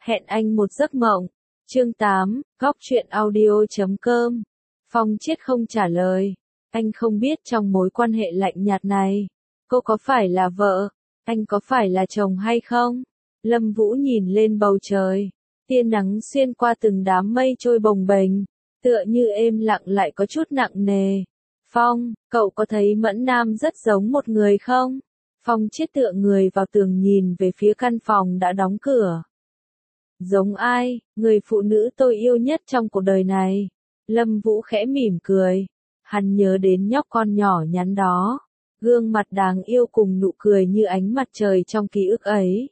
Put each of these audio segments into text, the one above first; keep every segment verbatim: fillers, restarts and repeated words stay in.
Hẹn anh một giấc mộng. Chương tám, góc truyện audio chấm com. Phong Chiết không trả lời. Anh không biết trong mối quan hệ lạnh nhạt này, cô có phải là vợ, anh có phải là chồng hay không? Lâm Vũ nhìn lên bầu trời, tia nắng xuyên qua từng đám mây trôi bồng bềnh, tựa như êm lặng lại có chút nặng nề. Phong, cậu có thấy Mẫn Nam rất giống một người không? Phong Chiết tựa người vào tường nhìn về phía căn phòng đã đóng cửa. Giống ai, người phụ nữ tôi yêu nhất trong cuộc đời này. Lâm Vũ khẽ mỉm cười. Hắn nhớ đến nhóc con nhỏ nhắn đó. Gương mặt đáng yêu cùng nụ cười như ánh mặt trời trong ký ức ấy.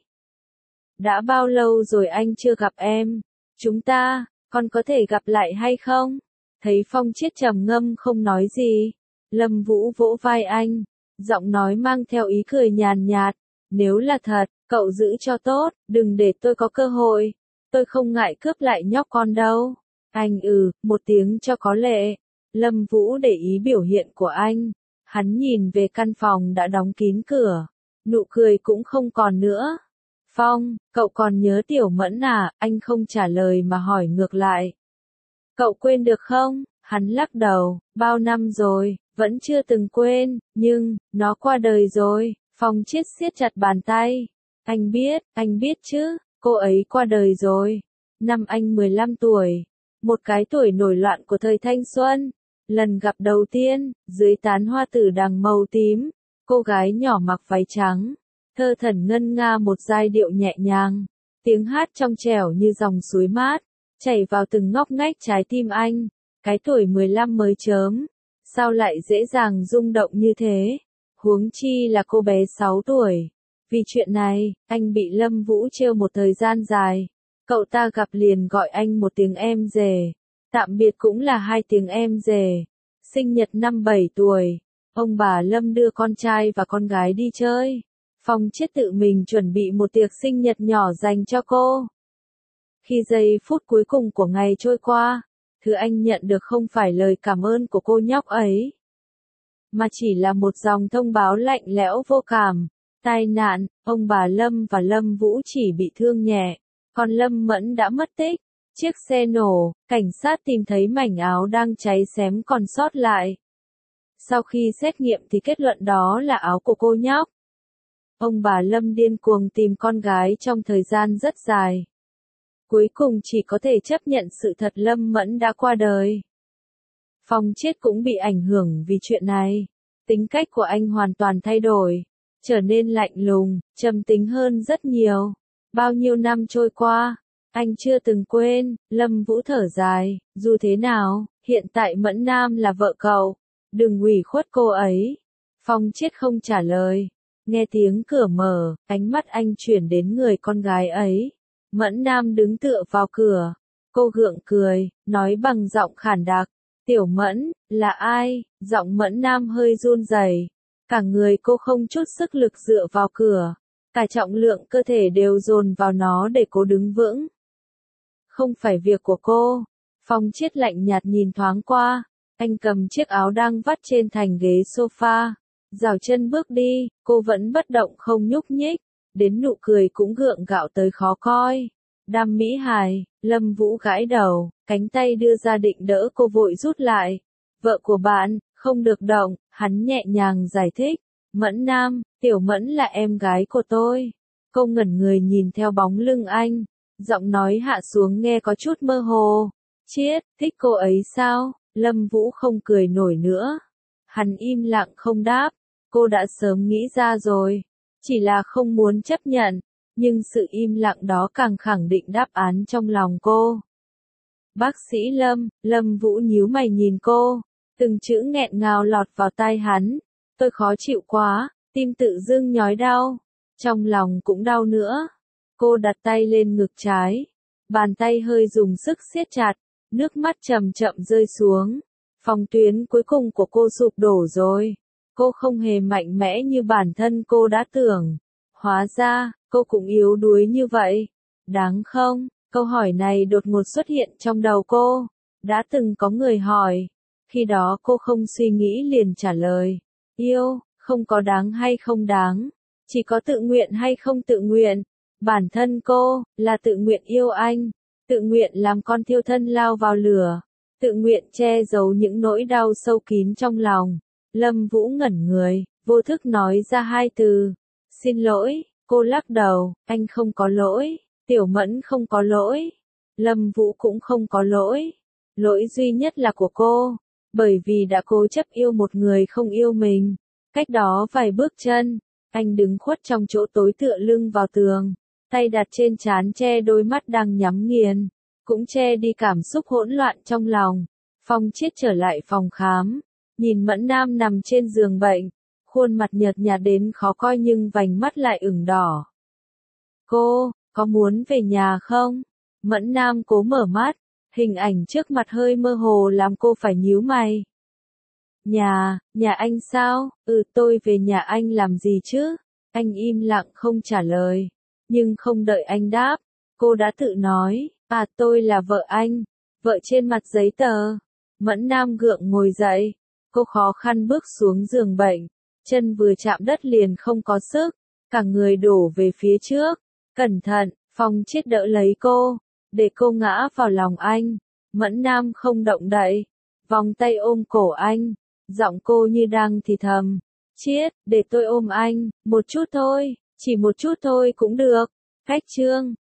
Đã bao lâu rồi anh chưa gặp em? Chúng ta, còn có thể gặp lại hay không? Thấy Phong Chiết trầm ngâm không nói gì. Lâm Vũ vỗ vai anh. Giọng nói mang theo ý cười nhàn nhạt. Nếu là thật, cậu giữ cho tốt, đừng để tôi có cơ hội. Tôi không ngại cướp lại nhóc con đâu. Anh ừ, một tiếng cho có lệ. Lâm Vũ để ý biểu hiện của anh. Hắn nhìn về căn phòng đã đóng kín cửa. Nụ cười cũng không còn nữa. Phong, cậu còn nhớ Tiểu Mẫn à? Anh không trả lời mà hỏi ngược lại. Cậu quên được không? Hắn lắc đầu, bao năm rồi, vẫn chưa từng quên, nhưng, nó qua đời rồi. Phong Chiết siết chặt bàn tay. Anh biết, anh biết chứ, cô ấy qua đời rồi. Năm anh mười lăm tuổi. Một cái tuổi nổi loạn của thời thanh xuân. Lần gặp đầu tiên, dưới tán hoa tử đằng màu tím, cô gái nhỏ mặc váy trắng, thơ thẩn ngân nga một giai điệu nhẹ nhàng, tiếng hát trong trẻo như dòng suối mát, chảy vào từng ngóc ngách trái tim anh. Cái tuổi mười lăm mới chớm, sao lại dễ dàng rung động như thế? Huống chi là cô bé sáu tuổi. Vì chuyện này, anh bị Lâm Vũ trêu một thời gian dài. Cậu ta gặp liền gọi anh một tiếng em rể. Tạm biệt cũng là hai tiếng em rể. Sinh nhật năm bảy tuổi. Ông bà Lâm đưa con trai và con gái đi chơi. Phong Chiết tự mình chuẩn bị một tiệc sinh nhật nhỏ dành cho cô. Khi giây phút cuối cùng của ngày trôi qua, thứ anh nhận được không phải lời cảm ơn của cô nhóc ấy, mà chỉ là một dòng thông báo lạnh lẽo vô cảm. Tai nạn, ông bà Lâm và Lâm Vũ chỉ bị thương nhẹ, còn Lâm Mẫn đã mất tích. Chiếc xe nổ, cảnh sát tìm thấy mảnh áo đang cháy xém còn sót lại. Sau khi xét nghiệm thì kết luận đó là áo của cô nhóc. Ông bà Lâm điên cuồng tìm con gái trong thời gian rất dài. Cuối cùng chỉ có thể chấp nhận sự thật Lâm Mẫn đã qua đời. Phong Chiết cũng bị ảnh hưởng vì chuyện này. Tính cách của anh hoàn toàn thay đổi, trở nên lạnh lùng, trầm tính hơn rất nhiều. Bao nhiêu năm trôi qua, anh chưa từng quên. Lâm Vũ thở dài, dù thế nào, hiện tại Mẫn Nam là vợ cậu, đừng ủy khuất cô ấy. Phong Chiết không trả lời. Nghe tiếng cửa mở, ánh mắt anh chuyển đến người con gái ấy. Mẫn Nam đứng tựa vào cửa. Cô gượng cười, nói bằng giọng khản đặc. Tiểu Mẫn, là ai? Giọng Mẫn Nam hơi run rẩy. Cả người cô không chút sức lực dựa vào cửa. Cả trọng lượng cơ thể đều dồn vào nó để cô đứng vững. Không phải việc của cô. Phong Chiết lạnh nhạt nhìn thoáng qua. Anh cầm chiếc áo đang vắt trên thành ghế sofa. Giảo chân bước đi, cô vẫn bất động không nhúc nhích. Đến nụ cười cũng gượng gạo tới khó coi. Đam mỹ hài, Lâm Vũ gãi đầu, cánh tay đưa ra định đỡ cô vội rút lại. Vợ của bạn, không được động, hắn nhẹ nhàng giải thích. Mẫn Nam, Tiểu Mẫn là em gái của tôi. Cô ngẩn người nhìn theo bóng lưng anh. Giọng nói hạ xuống nghe có chút mơ hồ. Chiết, thích cô ấy sao? Lâm Vũ không cười nổi nữa. Hắn im lặng không đáp. Cô đã sớm nghĩ ra rồi. Chỉ là không muốn chấp nhận. Nhưng sự im lặng đó càng khẳng định đáp án trong lòng cô. Bác sĩ Lâm, Lâm Vũ nhíu mày nhìn cô. Từng chữ nghẹn ngào lọt vào tai hắn. Tôi khó chịu quá, tim tự dưng nhói đau. Trong lòng cũng đau nữa. Cô đặt tay lên ngực trái. Bàn tay hơi dùng sức siết chặt. Nước mắt chậm chậm rơi xuống. Phòng tuyến cuối cùng của cô sụp đổ rồi. Cô không hề mạnh mẽ như bản thân cô đã tưởng. Hóa ra, cô cũng yếu đuối như vậy. Đáng không? Câu hỏi này đột ngột xuất hiện trong đầu cô. Đã từng có người hỏi. Khi đó cô không suy nghĩ liền trả lời. Yêu, không có đáng hay không đáng. Chỉ có tự nguyện hay không tự nguyện. Bản thân cô, là tự nguyện yêu anh, tự nguyện làm con thiêu thân lao vào lửa, tự nguyện che giấu những nỗi đau sâu kín trong lòng. Lâm Vũ ngẩn người, vô thức nói ra hai từ. Xin lỗi, cô lắc đầu, anh không có lỗi, Tiểu Mẫn không có lỗi, Lâm Vũ cũng không có lỗi. Lỗi duy nhất là của cô, bởi vì đã cố chấp yêu một người không yêu mình. Cách đó vài bước chân, anh đứng khuất trong chỗ tối tựa lưng vào tường, tay đặt trên trán che đôi mắt đang nhắm nghiền, cũng che đi cảm xúc hỗn loạn trong lòng. Phong Chiết trở lại phòng khám, nhìn Mẫn Nam nằm trên giường bệnh, khuôn mặt nhợt nhạt đến khó coi nhưng vành mắt lại ửng đỏ. Cô, có muốn về nhà không? Mẫn Nam cố mở mắt, hình ảnh trước mặt hơi mơ hồ làm cô phải nhíu mày. Nhà, nhà anh sao? Ừ, tôi về nhà anh làm gì chứ? Anh im lặng không trả lời, nhưng không đợi anh đáp, cô đã tự nói, à tôi là vợ anh, vợ trên mặt giấy tờ. Mẫn Nam gượng ngồi dậy, cô khó khăn bước xuống giường bệnh, chân vừa chạm đất liền không có sức, cả người đổ về phía trước. Cẩn thận, Phong Chiết đỡ lấy cô, để cô ngã vào lòng anh. Mẫn Nam không động đậy, vòng tay ôm cổ anh, giọng cô như đang thì thầm, Chiết, để tôi ôm anh, một chút thôi, chỉ một chút thôi cũng được. Cách chương